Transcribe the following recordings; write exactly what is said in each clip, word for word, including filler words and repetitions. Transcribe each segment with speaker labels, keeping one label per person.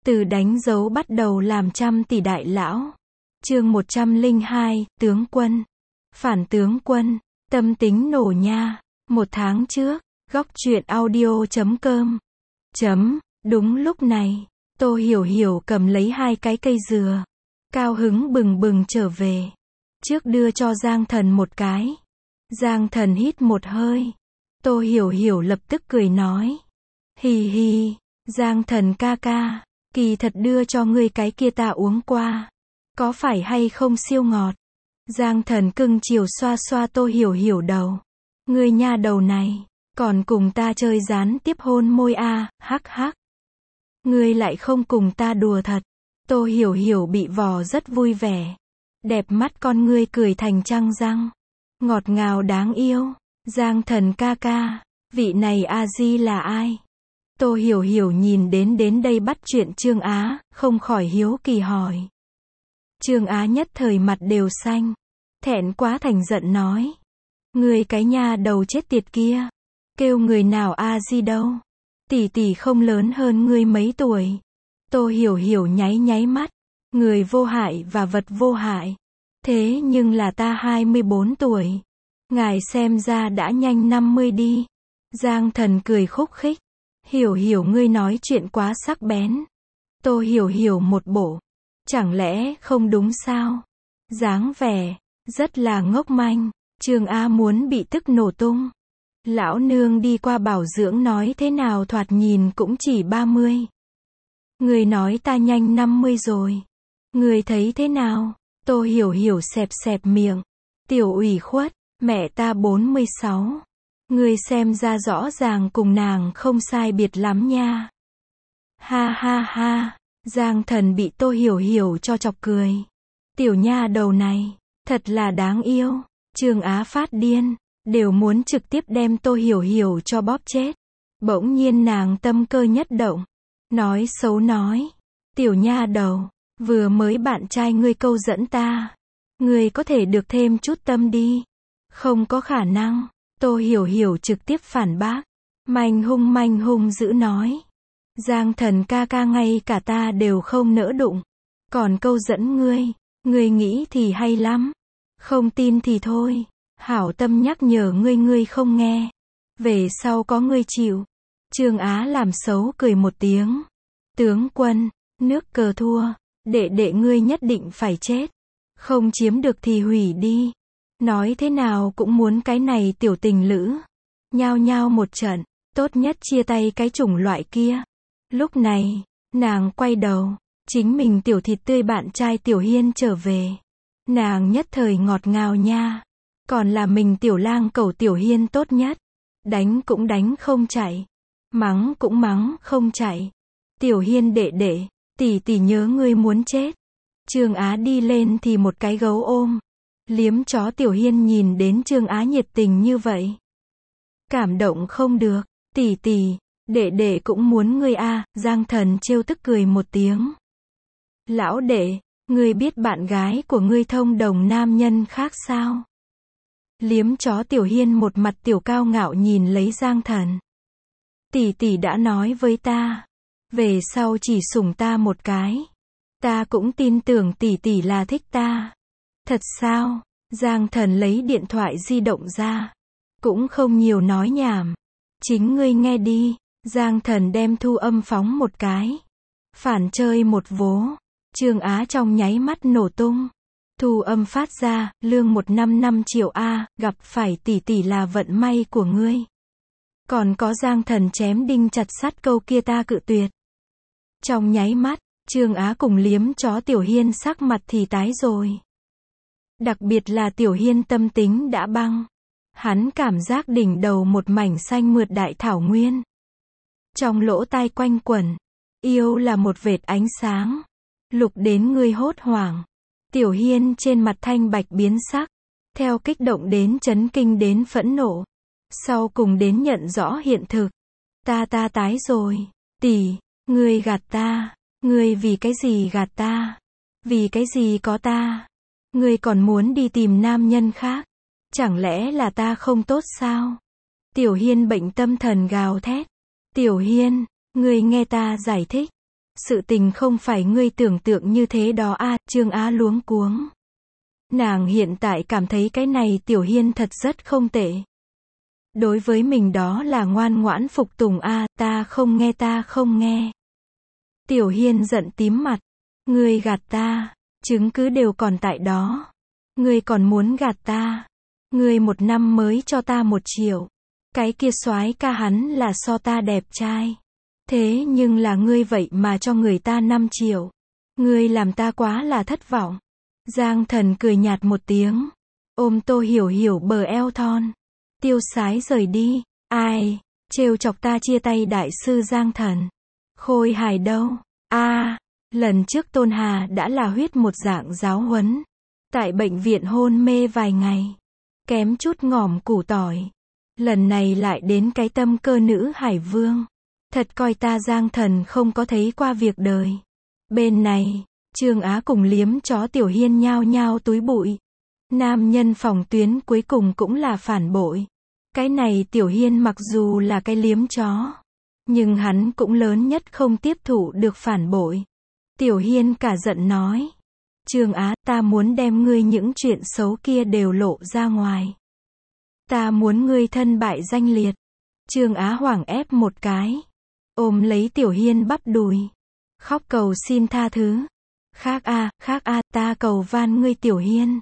Speaker 1: Từ đánh dấu bắt đầu làm trăm tỷ đại lão. Chương một trăm lẻ hai, tướng quân. Phản tướng quân, tâm tính nổ nha. Một tháng trước, góc truyện audio chấm com. Chấm, đúng lúc này, Tô Hiểu Hiểu cầm lấy hai cái cây dừa. Cao hứng bừng bừng trở về. Trước đưa cho Giang Thần một cái. Giang Thần hít một hơi. Tô Hiểu Hiểu lập tức cười nói. Hì hì, Giang Thần ca ca, kỳ thật đưa cho ngươi cái kia ta uống qua. Có phải hay không siêu ngọt? Giang Thần cưng chiều xoa xoa Tô Hiểu Hiểu đầu. Ngươi nha đầu này, còn cùng ta chơi gián tiếp hôn môi a, à, hắc hắc. Ngươi lại không cùng ta đùa thật. Tô Hiểu Hiểu bị vò rất vui vẻ. Đẹp mắt con ngươi cười thành trăng răng. Ngọt ngào đáng yêu. Giang Thần ca ca, vị này A-di là ai? Tô Hiểu Hiểu nhìn đến đến đây bắt chuyện Trương Á, không khỏi hiếu kỳ hỏi. Trương Á nhất thời mặt đều xanh. Thẹn quá thành giận nói. Người cái nha đầu chết tiệt kia. Kêu người nào A-di đâu. Tỷ tỷ không lớn hơn ngươi mấy tuổi. Tô Hiểu Hiểu nháy nháy mắt. Người vô hại và vật vô hại. Thế nhưng là ta hai mươi bốn tuổi. Ngài xem ra đã nhanh năm mươi đi. Giang Thần cười khúc khích. Hiểu Hiểu ngươi nói chuyện quá sắc bén. Tô Hiểu Hiểu một bộ. Chẳng lẽ không đúng sao? Dáng vẻ, rất là ngốc manh. Trương Á muốn bị tức nổ tung. Lão nương đi qua bảo dưỡng nói thế nào thoạt nhìn cũng chỉ ba mươi. Người nói ta nhanh năm mươi rồi. Người thấy thế nào? Tô Hiểu Hiểu xẹp xẹp miệng. Tiểu ủy khuất, mẹ ta bốn mươi sáu. Người xem ra rõ ràng cùng nàng không sai biệt lắm nha. Ha ha ha, Giang Thần bị Tô Hiểu Hiểu cho chọc cười. Tiểu nha đầu này, thật là đáng yêu. Trương Á phát điên, đều muốn trực tiếp đem Tô Hiểu Hiểu cho bóp chết. Bỗng nhiên nàng tâm cơ nhất động. Nói xấu nói. Tiểu nha đầu, vừa mới bạn trai ngươi câu dẫn ta. Ngươi có thể được thêm chút tâm đi. Không có khả năng. Tô Hiểu Hiểu trực tiếp phản bác. Manh hung manh hung dữ nói. Giang Thần ca ca ngay cả ta đều không nỡ đụng. Còn câu dẫn ngươi, ngươi nghĩ thì hay lắm. Không tin thì thôi. Hảo tâm nhắc nhở ngươi ngươi không nghe. Về sau có ngươi chịu. Trương Á làm xấu cười một tiếng. Tướng quân, nước cờ thua. Đệ đệ ngươi nhất định phải chết. Không chiếm được thì hủy đi. Nói thế nào cũng muốn cái này tiểu tình lữ. Nhao nhao một trận, tốt nhất chia tay cái chủng loại kia. Lúc này, nàng quay đầu, chính mình tiểu thịt tươi bạn trai Tiểu Hiên trở về. Nàng nhất thời ngọt ngào nha. Còn là mình tiểu lang cẩu Tiểu Hiên tốt nhất. Đánh cũng đánh không chạy. Mắng cũng mắng không chạy. Tiểu Hiên đệ đệ, tỷ tỷ nhớ ngươi muốn chết. Trương Á đi lên thì một cái gấu ôm. Liếm chó Tiểu Hiên nhìn đến Trương Á nhiệt tình như vậy. Cảm động không được, tỷ tỷ, đệ đệ cũng muốn ngươi a. Giang Thần trêu tức cười một tiếng. Lão đệ, ngươi biết bạn gái của ngươi thông đồng nam nhân khác sao? Liếm chó Tiểu Hiên một mặt tiểu cao ngạo nhìn lấy Giang Thần. Tỷ tỷ đã nói với ta, về sau chỉ sủng ta một cái. Ta cũng tin tưởng tỷ tỷ là thích ta. Thật sao? Giang Thần lấy điện thoại di động ra. Cũng không nhiều nói nhảm. Chính ngươi nghe đi. Giang Thần đem thu âm phóng một cái. Phản chơi một vố. Trương Á trong nháy mắt nổ tung. Thu âm phát ra, lương một năm năm triệu a, gặp phải tỷ tỷ là vận may của ngươi. Còn có Giang Thần chém đinh chặt sắt câu kia ta cự tuyệt. Trong nháy mắt, Trương Á cùng liếm chó Tiểu Hiên sắc mặt thì tái rồi. Đặc biệt là Tiểu Hiên tâm tính đã băng. Hắn cảm giác đỉnh đầu một mảnh xanh mượt đại thảo nguyên. Trong lỗ tai quanh quẩn. Yêu là một vệt ánh sáng. Lục đến ngươi hốt hoảng. Tiểu Hiên trên mặt thanh bạch biến sắc. Theo kích động đến chấn kinh đến phẫn nộ. Sau cùng đến nhận rõ hiện thực. Ta ta tái rồi. Tỷ, ngươi gạt ta. Ngươi vì cái gì gạt ta? Vì cái gì có ta? Ngươi còn muốn đi tìm nam nhân khác? Chẳng lẽ là ta không tốt sao? Tiểu Hiên bệnh tâm thần gào thét. Tiểu Hiên, ngươi nghe ta giải thích. Sự tình không phải ngươi tưởng tượng như thế đó a, Trương Á luống cuống. Nàng hiện tại cảm thấy cái này Tiểu Hiên thật rất không tệ. Đối với mình đó là ngoan ngoãn phục tùng a, ta không nghe ta không nghe. Tiểu Hiên giận tím mặt. Ngươi gạt ta, chứng cứ đều còn tại đó. Ngươi còn muốn gạt ta. Ngươi một năm mới cho ta một triệu. Cái kia soái ca hắn là so ta đẹp trai. Thế nhưng là ngươi vậy mà cho người ta năm triệu. Ngươi làm ta quá là thất vọng. Giang Thần cười nhạt một tiếng. Ôm Tô Hiểu Hiểu bờ eo thon. Tiêu sái rời đi. Ai, trêu chọc ta chia tay đại sư Giang Thần. Khôi hài đâu? A, lần trước Tôn Hà đã là huyết một dạng giáo huấn. Tại bệnh viện hôn mê vài ngày. Kém chút ngỏm củ tỏi. Lần này lại đến cái tâm cơ nữ hải vương. Thật coi ta Giang Thần không có thấy qua việc đời. Bên này, Trương Á cùng liếm chó Tiểu Hiên nhao nhao túi bụi. Nam nhân phòng tuyến cuối cùng cũng là phản bội. Cái này Tiểu Hiên mặc dù là cái liếm chó, nhưng hắn cũng lớn nhất không tiếp thụ được phản bội. Tiểu Hiên cả giận nói. Trương Á, ta muốn đem ngươi những chuyện xấu kia đều lộ ra ngoài. Ta muốn ngươi thân bại danh liệt. Trương Á hoảng ép một cái. Ôm lấy Tiểu Hiên bắp đùi. Khóc cầu xin tha thứ. Khác a, khác a, ta cầu van ngươi Tiểu Hiên.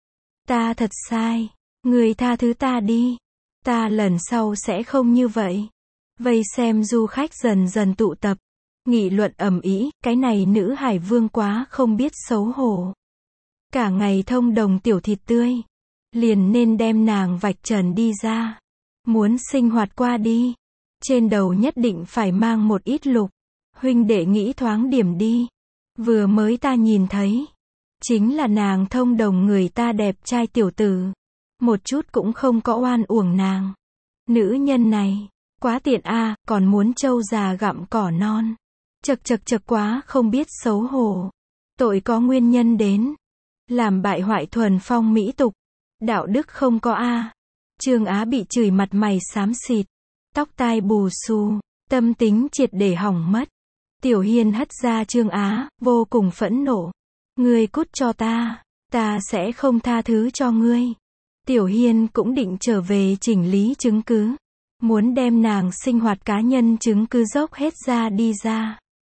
Speaker 1: Ta thật sai. Ngươi tha thứ ta đi. Ta lần sau sẽ không như vậy. Vây xem du khách dần dần tụ tập. Nghị luận ầm ĩ, cái này nữ hải vương quá không biết xấu hổ. Cả ngày thông đồng tiểu thịt tươi. Liền nên đem nàng vạch trần đi ra. Muốn sinh hoạt qua đi. Trên đầu nhất định phải mang một ít lục. Huynh đệ nghĩ thoáng điểm đi. Vừa mới ta nhìn thấy. Chính là nàng thông đồng người ta đẹp trai tiểu tử. Một chút cũng không có oan uổng nàng. Nữ nhân này, quá tiện a, còn muốn trâu già gặm cỏ non. Chật chật chật quá không biết xấu hổ. Tội có nguyên nhân đến. Làm bại hoại thuần phong mỹ tục. Đạo đức không có a. Trương Á bị chửi mặt mày xám xịt. Tóc tai bù xù. Tâm tính triệt để hỏng mất. Tiểu Hiên hất ra Trương Á, vô cùng phẫn nộ. Ngươi cút cho ta. Ta sẽ không tha thứ cho ngươi. Tiểu Hiên cũng định trở về chỉnh lý chứng cứ. Muốn đem nàng sinh hoạt cá nhân chứng cứ dốc hết ra đi ra.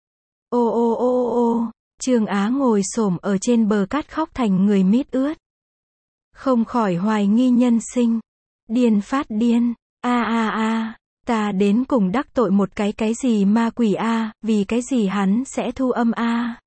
Speaker 1: Ô ô ô ô, Trương Á ngồi xổm ở trên bờ cát khóc thành người mít ướt. Không khỏi hoài nghi nhân sinh. Điên phát điên. A a a, ta đến cùng đắc tội một cái cái gì ma quỷ a, vì cái gì hắn sẽ thu âm a.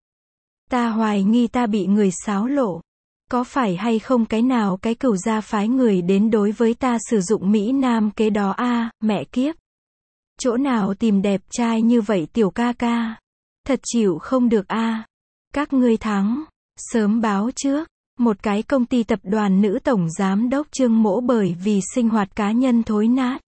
Speaker 1: Ta hoài nghi ta bị người xáo lộ. Có phải hay không cái nào cái cửu gia phái người đến đối với ta sử dụng Mỹ Nam kế đó a, mẹ kiếp. Chỗ nào tìm đẹp trai như vậy tiểu ca ca. Thật chịu không được a. Các ngươi thắng. Sớm báo trước. Một cái công ty tập đoàn nữ tổng giám đốc Trương Mỗ bởi vì sinh hoạt cá nhân thối nát.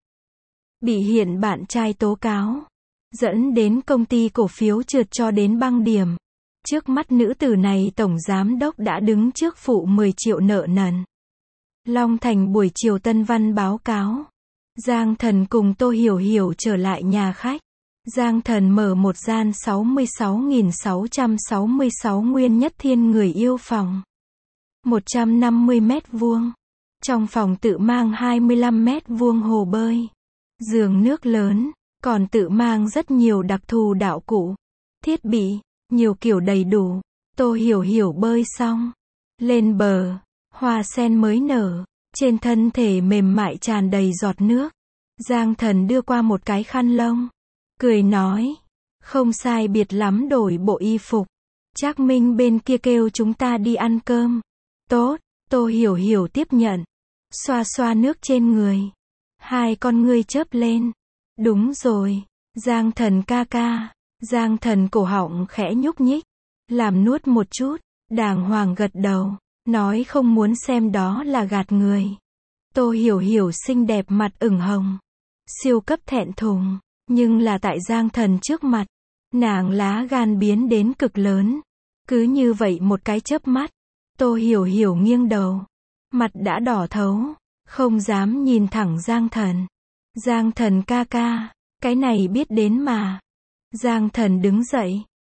Speaker 1: Bị hiện bạn trai tố cáo. Dẫn đến công ty cổ phiếu trượt cho đến băng điểm. Trước mắt nữ tử này tổng giám đốc đã đứng trước phụ mười triệu nợ nần. Long Thành buổi chiều Tân Văn báo cáo. Giang Thần cùng Tô Hiểu Hiểu trở lại nhà khách. Giang Thần mở một gian sáu mươi sáu nghìn sáu trăm sáu mươi sáu nguyên nhất thiên người yêu phòng. một trăm năm mươi mét vuông. Trong phòng tự mang hai mươi lăm mét vuông hồ bơi. Giường nước lớn, còn tự mang rất nhiều đặc thù đạo cụ. Thiết bị, nhiều kiểu đầy đủ. Tô Hiểu Hiểu bơi xong. Lên bờ, hoa sen mới nở. Trên thân thể mềm mại tràn đầy giọt nước. Giang Thần đưa qua một cái khăn lông. Cười nói. Không sai biệt lắm đổi bộ y phục. Trác Minh bên kia kêu chúng ta đi ăn cơm. Tốt, Tô Hiểu Hiểu tiếp nhận. Xoa xoa nước trên người. Hai con ngươi chớp lên. Đúng rồi. Giang Thần ca ca. Giang Thần cổ họng khẽ nhúc nhích. Làm nuốt một chút. Đàng hoàng gật đầu. Nói không muốn xem đó là gạt người. Tô Hiểu Hiểu xinh đẹp mặt ửng hồng. Siêu cấp thẹn thùng. Nhưng là tại Giang Thần trước mặt. Nàng lá gan biến đến cực lớn. Cứ như vậy một cái chớp mắt. Tô Hiểu Hiểu nghiêng đầu. Mặt đã đỏ thấu. Không dám nhìn thẳng Giang Thần. Giang Thần ca ca. Cái này biết đến mà. Giang Thần đứng dậy.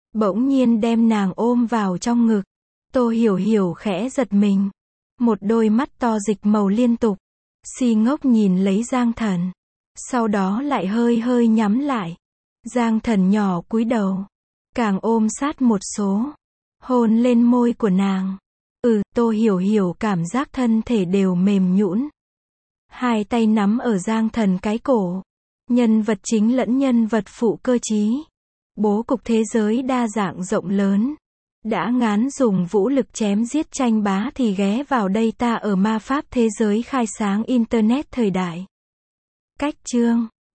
Speaker 1: bỗng nhiên đem nàng ôm vào trong ngực. Tô Hiểu Hiểu khẽ giật mình. Một đôi mắt to dịch màu liên tục. Si ngốc nhìn lấy Giang Thần. Sau đó lại hơi hơi nhắm lại. Giang Thần nhỏ cúi đầu. Càng ôm sát một số. Hôn lên môi của nàng. Ừ, Tô Hiểu Hiểu cảm giác thân thể đều mềm nhũn. Hai tay nắm ở Giang Thần cái cổ. Nhân vật chính lẫn nhân vật phụ cơ trí. Bố cục thế giới đa dạng rộng lớn. Đã ngán dùng vũ lực chém giết tranh bá thì ghé vào đây ta ở ma pháp thế giới khai sáng Internet thời đại. Cách chương